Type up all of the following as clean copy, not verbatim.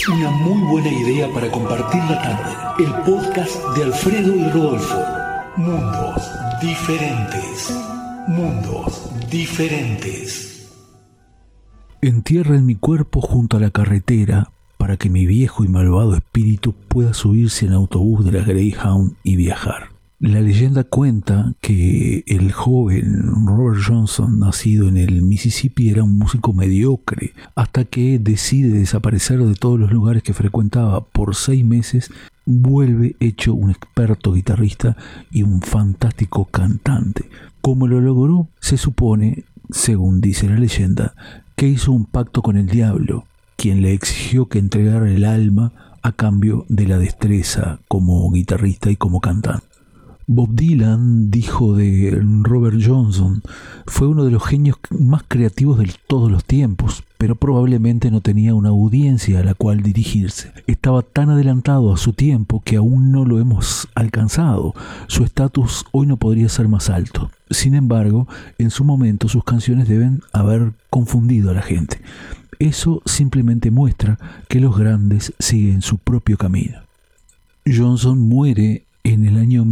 Una muy buena idea para compartir la tarde. El podcast de Alfredo y Rodolfo. Mundos diferentes. Mundos diferentes. Entierra en mi cuerpo junto a la carretera para que mi viejo y malvado espíritu pueda subirse en autobús de la Greyhound y viajar. La leyenda cuenta que el joven Robert Johnson, nacido en el Mississippi, era un músico mediocre hasta que decide desaparecer de todos los lugares que frecuentaba por 6 meses. Vuelve hecho un experto guitarrista y un fantástico cantante. ¿Cómo lo logró? Se supone, según dice la leyenda, que hizo un pacto con el diablo, quien le exigió que entregara el alma a cambio de la destreza como guitarrista y como cantante. Bob Dylan dijo de Robert Johnson: fue uno de los genios más creativos de todos los tiempos, pero probablemente no tenía una audiencia a la cual dirigirse. Estaba tan adelantado a su tiempo que aún no lo hemos alcanzado. Su estatus hoy no podría ser más alto. Sin embargo, en su momento sus canciones deben haber confundido a la gente. Eso simplemente muestra que los grandes siguen su propio camino. Johnson muere en el año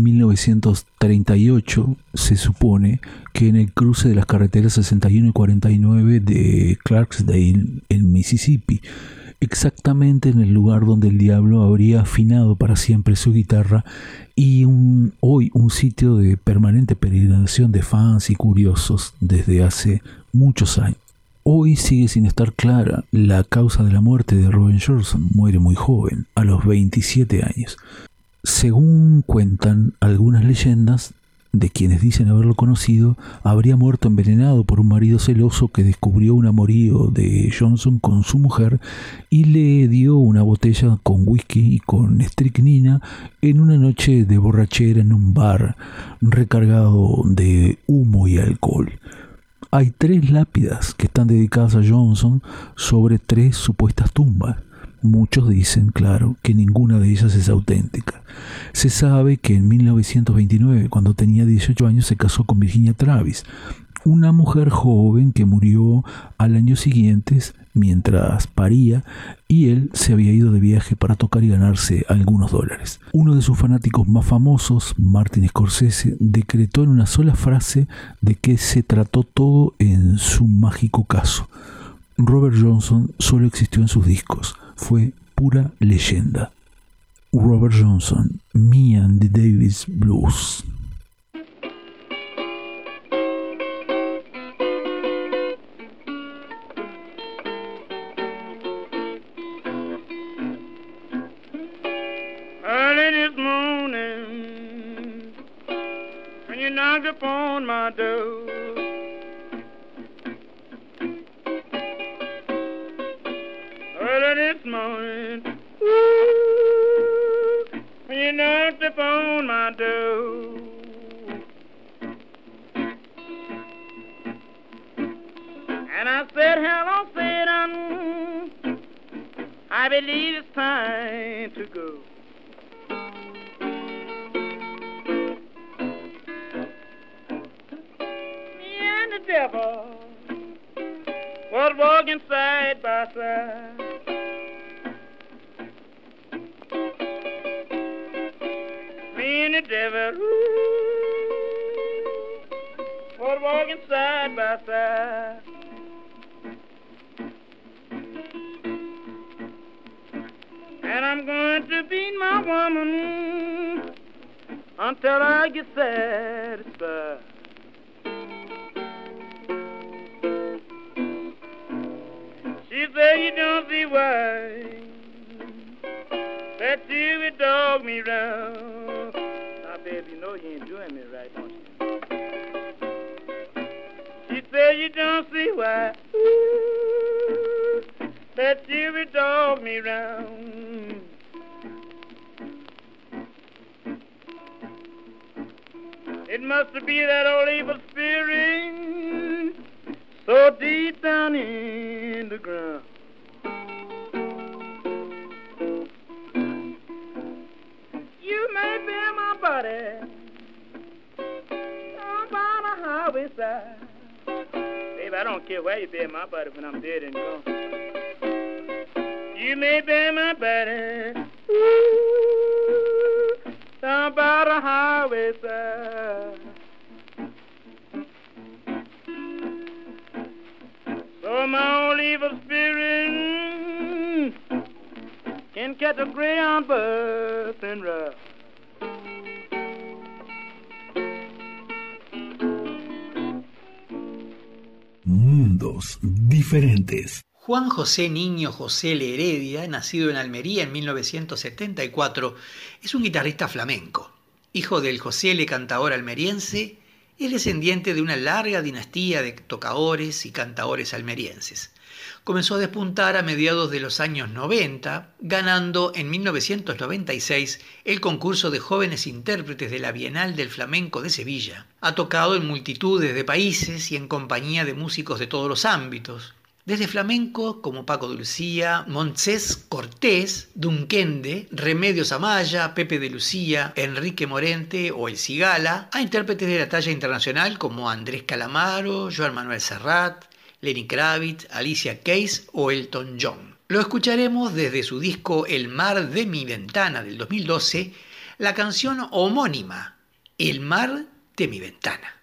1938, se supone que en el cruce de las carreteras 61 y 49 de Clarksdale, en Mississippi, exactamente en el lugar donde el diablo habría afinado para siempre su guitarra y hoy un sitio de permanente peregrinación de fans y curiosos desde hace muchos años. Hoy sigue sin estar clara la causa de la muerte de Robert Johnson. Muere muy joven, a los 27 años. Según cuentan algunas leyendas, de quienes dicen haberlo conocido, habría muerto envenenado por un marido celoso que descubrió un amorío de Johnson con su mujer y le dio una botella con whisky y con estricnina en una noche de borrachera en un bar recargado de humo y alcohol. Hay 3 lápidas que están dedicadas a Johnson sobre 3 supuestas tumbas. Muchos dicen, claro, que ninguna de ellas es auténtica. Se sabe que en 1929, cuando tenía 18 años, se casó con Virginia Travis, una mujer joven que murió al año siguiente mientras paría, y él se había ido de viaje para tocar y ganarse algunos dólares. Uno de sus fanáticos más famosos, Martin Scorsese, decretó en una sola frase de que se trató todo en su mágico caso. Robert Johnson solo existió en sus discos. Fue pura leyenda. Robert Johnson, Me and the Davis Blues. Early this morning, when you knocked upon my door, this morning, ooh, when you knocked upon my door. And I said, hello, Satan, I believe it's time to go. Me and the devil was walking side by side. Me and the devil, was walking side by side. And I'm going to beat my woman until I get satisfied. She said, you don't see why that you would dog me round. Now, baby, you know you ain't doing me right, don't you? She said, you don't see why ooh, that you would dog me round. It must be that old evil spirit so deep down in the ground. You may be my buddy on the highway side. Baby, I don't care where you be my buddy when I'm dead and gone. You may be my buddy, ooh, down by the highway side. So my old evil spirit can catch a Greyhound bus and ride. Mundos diferentes. Juan José Niño José Heredia, nacido en Almería en 1974, es un guitarrista flamenco. Hijo del José cantador almeriense, es descendiente de una larga dinastía de tocadores y cantadores almerienses. Comenzó a despuntar a mediados de los años 90, ganando en 1996 el concurso de jóvenes intérpretes de la Bienal del Flamenco de Sevilla. Ha tocado en multitudes de países y en compañía de músicos de todos los ámbitos, desde flamenco como Paco de Lucía, Montses Cortés, Dunquende, Remedios Amaya, Pepe de Lucía, Enrique Morente o El Cigala, a intérpretes de la talla internacional como Andrés Calamaro, Joan Manuel Serrat, Lenny Kravitz, Alicia Keys o Elton John. Lo escucharemos desde su disco El mar de mi ventana del 2012, la canción homónima, El mar de mi ventana.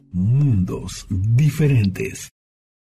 Mundos diferentes.